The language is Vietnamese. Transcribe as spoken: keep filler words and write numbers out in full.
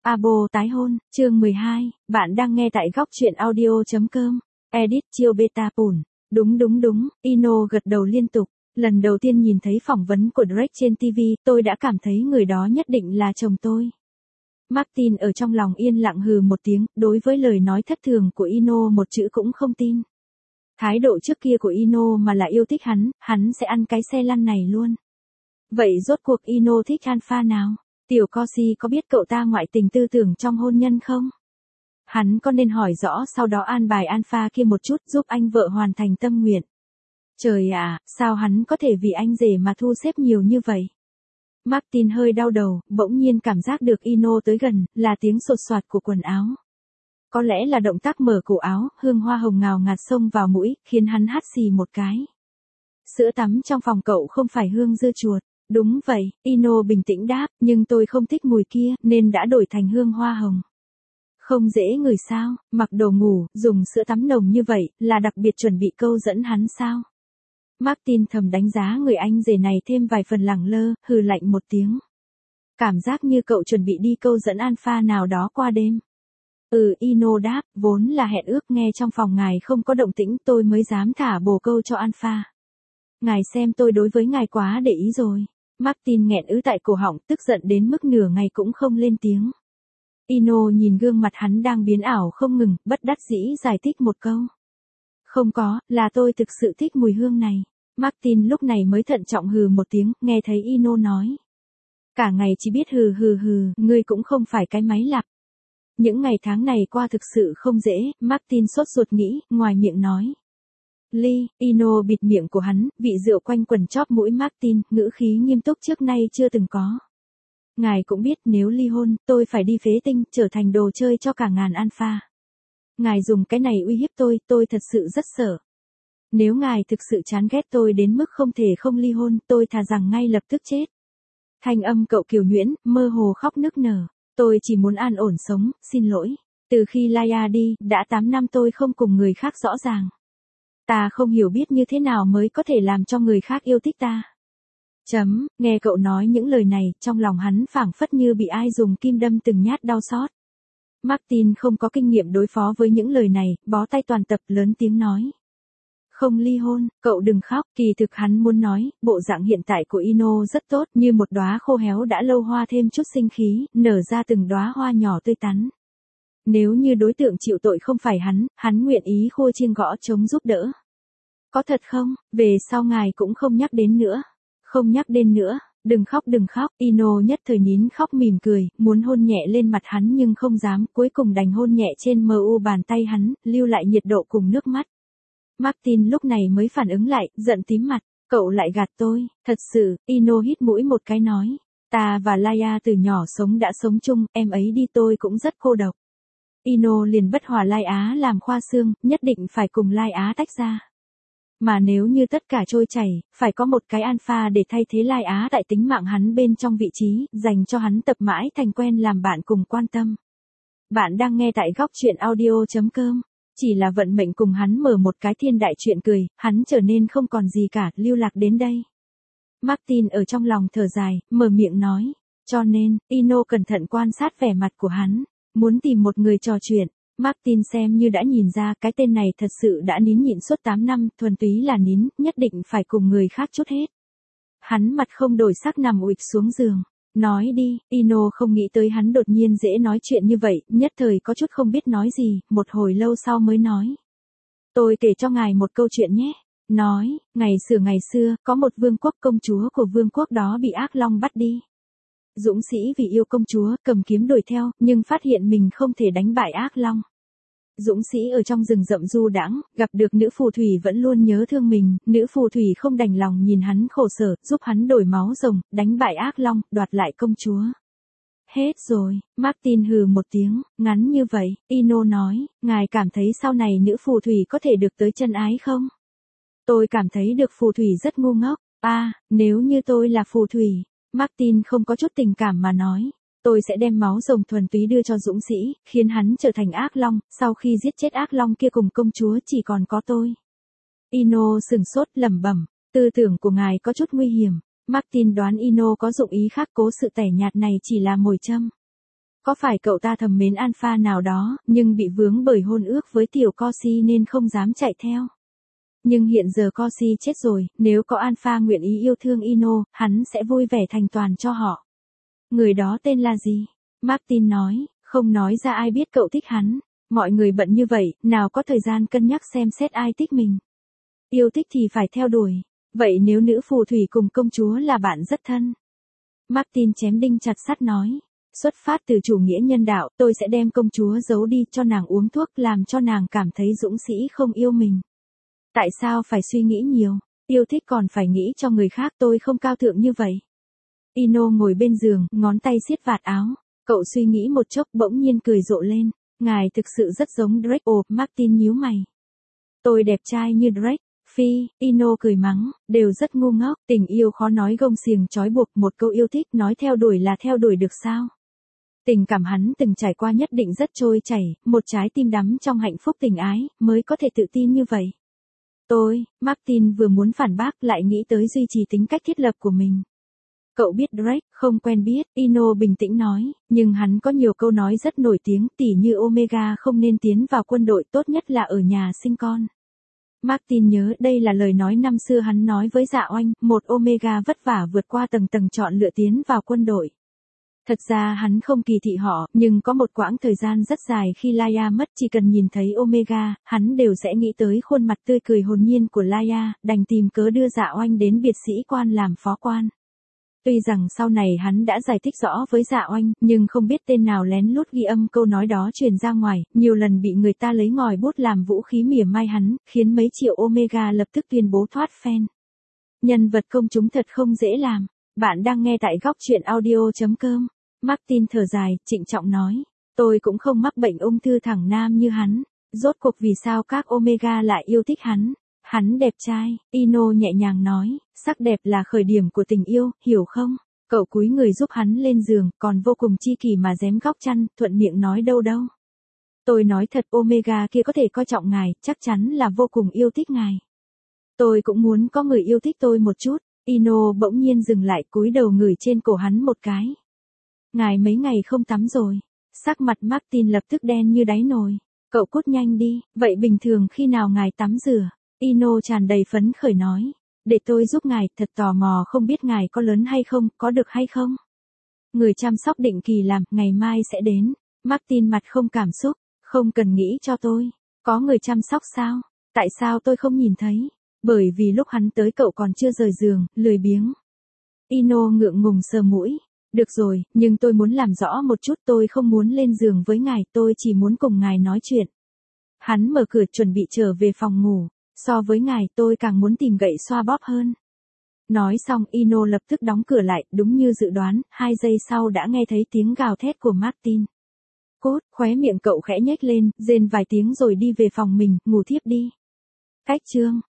Abo tái hôn, chương mười hai, bạn đang nghe tại góc truyện audio.com, edit chiêu beta pùn. Đúng đúng đúng, Ino gật đầu liên tục. Lần đầu tiên nhìn thấy phỏng vấn của Drake trên ti vi, tôi đã cảm thấy người đó nhất định là chồng tôi. Martin ở trong lòng yên lặng hừ một tiếng, đối với lời nói thất thường của Ino một chữ cũng không tin. Thái độ trước kia của Ino mà là yêu thích hắn, hắn sẽ ăn cái xe lăn này luôn. Vậy rốt cuộc Ino thích alpha nào? Tiểu Corsi có biết cậu ta ngoại tình tư tưởng trong hôn nhân không? Hắn có nên hỏi rõ sau đó an bài alpha kia một chút giúp anh vợ hoàn thành tâm nguyện. Trời ạ, sao hắn có thể vì anh rể mà thu xếp nhiều như vậy? Martin hơi đau đầu, bỗng nhiên cảm giác được Ino tới gần, là tiếng sột soạt của quần áo. Có lẽ là động tác mở cổ áo, hương hoa hồng ngào ngạt xông vào mũi, khiến hắn hắt xì một cái. Sữa tắm trong phòng cậu không phải hương dưa chuột. Đúng vậy, Ino bình tĩnh đáp, nhưng tôi không thích mùi kia, nên đã đổi thành hương hoa hồng. Không dễ ngửi sao, mặc đồ ngủ, dùng sữa tắm nồng như vậy, là đặc biệt chuẩn bị câu dẫn hắn sao? Martin thầm đánh giá người anh rể này thêm vài phần lẳng lơ, hừ lạnh một tiếng. Cảm giác như cậu chuẩn bị đi câu dẫn alpha nào đó qua đêm. Ừ, Ino đáp, vốn là hẹn ước, nghe trong phòng ngài không có động tĩnh tôi mới dám thả bồ câu cho alpha. Ngài xem tôi đối với ngài quá để ý rồi. Martin nghẹn ứ tại cổ họng, tức giận đến mức nửa ngày cũng không lên tiếng. Ino nhìn gương mặt hắn đang biến ảo không ngừng, bất đắc dĩ giải thích một câu. Không có, là tôi thực sự thích mùi hương này. Martin lúc này mới thận trọng hừ một tiếng, nghe thấy Ino nói. Cả ngày chỉ biết hừ hừ hừ, ngươi cũng không phải cái máy lặp. Những ngày tháng này qua thực sự không dễ, Martin sốt ruột nghĩ, ngoài miệng nói. Ly, Ino bịt miệng của hắn, vị rượu quanh quần chóp mũi Martin, ngữ khí nghiêm túc trước nay chưa từng có. Ngài cũng biết nếu ly hôn, tôi phải đi phế tinh, trở thành đồ chơi cho cả ngàn alpha. Ngài dùng cái này uy hiếp tôi, tôi thật sự rất sợ. Nếu ngài thực sự chán ghét tôi đến mức không thể không ly hôn, tôi thà rằng ngay lập tức chết. Thanh âm cậu kiều nhuyễn, mơ hồ khóc nức nở. Tôi chỉ muốn an ổn sống, xin lỗi. Từ khi Laia đi, đã tám năm tôi không cùng người khác rõ ràng. Ta không hiểu biết như thế nào mới có thể làm cho người khác yêu thích ta. Chấm, nghe cậu nói những lời này, trong lòng hắn phảng phất như bị ai dùng kim đâm từng nhát đau xót. Martin không có kinh nghiệm đối phó với những lời này, bó tay toàn tập lớn tiếng nói. Không ly hôn, cậu đừng khóc, kỳ thực hắn muốn nói, bộ dạng hiện tại của Ino rất tốt, như một đóa khô héo đã lâu hoa thêm chút sinh khí, nở ra từng đóa hoa nhỏ tươi tắn. Nếu như đối tượng chịu tội không phải hắn, hắn nguyện ý khua chiêng gõ trống giúp đỡ. Có thật không, về sau ngài cũng không nhắc đến nữa. Không nhắc đến nữa, đừng khóc đừng khóc, Ino nhất thời nín khóc mỉm cười, muốn hôn nhẹ lên mặt hắn nhưng không dám, cuối cùng đành hôn nhẹ trên mờ u bàn tay hắn, lưu lại nhiệt độ cùng nước mắt. Martin lúc này mới phản ứng lại, giận tím mặt, cậu lại gạt tôi, thật sự, Ino hít mũi một cái nói. Ta và Laia từ nhỏ sống đã sống chung, em ấy đi tôi cũng rất cô độc. Ino liền bất hòa Lai Á làm khoa xương, nhất định phải cùng Lai Á tách ra. Mà nếu như tất cả trôi chảy, phải có một cái alpha để thay thế Lai Á tại tính mạng hắn bên trong vị trí, dành cho hắn tập mãi thành quen làm bạn cùng quan tâm. Bạn đang nghe tại góc truyện audio.com. Chỉ là vận mệnh cùng hắn mở một cái thiên đại chuyện cười, hắn trở nên không còn gì cả, lưu lạc đến đây. Martin ở trong lòng thở dài, mở miệng nói. Cho nên, Ino cẩn thận quan sát vẻ mặt của hắn, muốn tìm một người trò chuyện. Martin xem như đã nhìn ra cái tên này thật sự đã nín nhịn suốt tám năm, thuần túy là nín, nhất định phải cùng người khác chút hết. Hắn mặt không đổi sắc nằm ụịch xuống giường. Nói đi, Ino không nghĩ tới hắn đột nhiên dễ nói chuyện như vậy, nhất thời có chút không biết nói gì, một hồi lâu sau mới nói. Tôi kể cho ngài một câu chuyện nhé. Nói, ngày xưa ngày xưa, có một vương quốc, công chúa của vương quốc đó bị ác long bắt đi. Dũng sĩ vì yêu công chúa, cầm kiếm đuổi theo, nhưng phát hiện mình không thể đánh bại ác long. Dũng sĩ ở trong rừng rậm du đãng, gặp được nữ phù thủy vẫn luôn nhớ thương mình, nữ phù thủy không đành lòng nhìn hắn khổ sở, giúp hắn đổi máu rồng, đánh bại ác long, đoạt lại công chúa. Hết rồi, Martin hừ một tiếng, ngắn như vậy, Ino nói, ngài cảm thấy sau này nữ phù thủy có thể được tới chân ái không? Tôi cảm thấy được phù thủy rất ngu ngốc, à, nếu như tôi là phù thủy, Martin không có chút tình cảm mà nói. Tôi sẽ đem máu rồng thuần túy đưa cho dũng sĩ, khiến hắn trở thành ác long, sau khi giết chết ác long kia cùng công chúa chỉ còn có tôi. Ino sừng sốt lẩm bẩm, tư tưởng của ngài có chút nguy hiểm. Martin đoán Ino có dụng ý khác, cố sự tẻ nhạt này chỉ là mồi châm. Có phải cậu ta thầm mến alpha nào đó, nhưng bị vướng bởi hôn ước với tiểu Corsi nên không dám chạy theo. Nhưng hiện giờ Corsi chết rồi, nếu có alpha nguyện ý yêu thương Ino, hắn sẽ vui vẻ thành toàn cho họ. Người đó tên là gì? Martin nói, không nói ra ai biết cậu thích hắn. Mọi người bận như vậy, nào có thời gian cân nhắc xem xét ai thích mình. Yêu thích thì phải theo đuổi. Vậy nếu nữ phù thủy cùng công chúa là bạn rất thân? Martin chém đinh chặt sắt nói. Xuất phát từ chủ nghĩa nhân đạo, tôi sẽ đem công chúa giấu đi cho nàng uống thuốc làm cho nàng cảm thấy dũng sĩ không yêu mình. Tại sao phải suy nghĩ nhiều? Yêu thích còn phải nghĩ cho người khác, tôi không cao thượng như vậy. Ino ngồi bên giường, ngón tay siết vạt áo. Cậu suy nghĩ một chốc bỗng nhiên cười rộ lên. Ngài thực sự rất giống Drake. Ồ, Martin nhíu mày. Tôi đẹp trai như Drake. Phi, Ino cười mắng, đều rất ngu ngốc. Tình yêu khó nói gông xiềng trói buộc, một câu yêu thích nói theo đuổi là theo đuổi được sao? Tình cảm hắn từng trải qua nhất định rất trôi chảy, một trái tim đắm trong hạnh phúc tình ái, mới có thể tự tin như vậy. Tôi, Martin vừa muốn phản bác lại nghĩ tới duy trì tính cách thiết lập của mình. Cậu biết Drake, không quen biết, Ino bình tĩnh nói, nhưng hắn có nhiều câu nói rất nổi tiếng, tỉ như Omega không nên tiến vào quân đội, tốt nhất là ở nhà sinh con. Martin nhớ đây là lời nói năm xưa hắn nói với Dạ Oanh, một Omega vất vả vượt qua tầng tầng chọn lựa tiến vào quân đội. Thật ra hắn không kỳ thị họ, nhưng có một quãng thời gian rất dài khi Laia mất, chỉ cần nhìn thấy Omega, hắn đều sẽ nghĩ tới khuôn mặt tươi cười hồn nhiên của Laia, đành tìm cớ đưa Dạ Oanh đến biệt sĩ quan làm phó quan. Tuy rằng sau này hắn đã giải thích rõ với Dạ Oanh, nhưng không biết tên nào lén lút ghi âm câu nói đó truyền ra ngoài, nhiều lần bị người ta lấy ngòi bút làm vũ khí mỉa mai hắn, khiến mấy triệu Omega lập tức tuyên bố thoát fan. Nhân vật công chúng thật không dễ làm. Bạn đang nghe tại góc truyện audio chấm com. Martin thở dài, trịnh trọng nói, tôi cũng không mắc bệnh ung thư thẳng nam như hắn. Rốt cuộc vì sao các Omega lại yêu thích hắn? Hắn đẹp trai, Ino nhẹ nhàng nói, sắc đẹp là khởi điểm của tình yêu, hiểu không? Cậu cúi người giúp hắn lên giường, còn vô cùng chi kỷ mà giém góc chăn, thuận miệng nói đâu đâu. Tôi nói thật, Omega kia có thể coi trọng ngài, chắc chắn là vô cùng yêu thích ngài. Tôi cũng muốn có người yêu thích tôi một chút. Ino bỗng nhiên dừng lại, cúi đầu ngửi trên cổ hắn một cái. Ngài mấy ngày không tắm rồi. Sắc mặt Martin lập tức đen như đáy nồi. Cậu cút nhanh đi, vậy bình thường khi nào ngài tắm rửa? Ino tràn đầy phấn khởi nói. Để tôi giúp ngài, thật tò mò không biết ngài có lớn hay không, có được hay không? Người chăm sóc định kỳ làm, ngày mai sẽ đến. Martin mặt không cảm xúc, không cần nghĩ cho tôi. Có người chăm sóc sao? Tại sao tôi không nhìn thấy? Bởi vì lúc hắn tới cậu còn chưa rời giường, lười biếng. Ino ngượng ngùng sờ mũi. Được rồi, nhưng tôi muốn làm rõ một chút, tôi không muốn lên giường với ngài, tôi chỉ muốn cùng ngài nói chuyện. Hắn mở cửa chuẩn bị trở về phòng ngủ. So với ngài, tôi càng muốn tìm gậy xoa bóp hơn. Nói xong, Ino lập tức đóng cửa lại, đúng như dự đoán, hai giây sau đã nghe thấy tiếng gào thét của Martin. Cốt, khóe miệng cậu khẽ nhếch lên, rên vài tiếng rồi đi về phòng mình, ngủ thiếp đi. Cách chương